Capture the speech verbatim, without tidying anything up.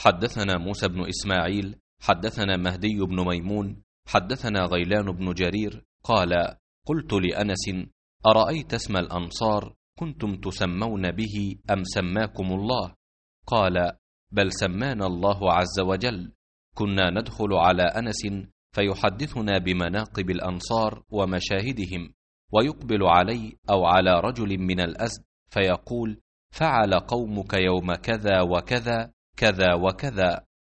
حدثنا موسى بن إسماعيل حدثنا مهدي بن ميمون حدثنا غيلان بن جرير قال: قلت لأنس: أرأيت اسم الأنصار كنتم تسمون به أم سماكم الله؟ قال: بل سمانا الله عز وجل. كنا ندخل على أنس فيحدثنا بمناقب الأنصار ومشاهدهم، ويقبل علي أو على رجل من الأزد فيقول: فعل قومك يوم كذا وكذا كذا وكذا،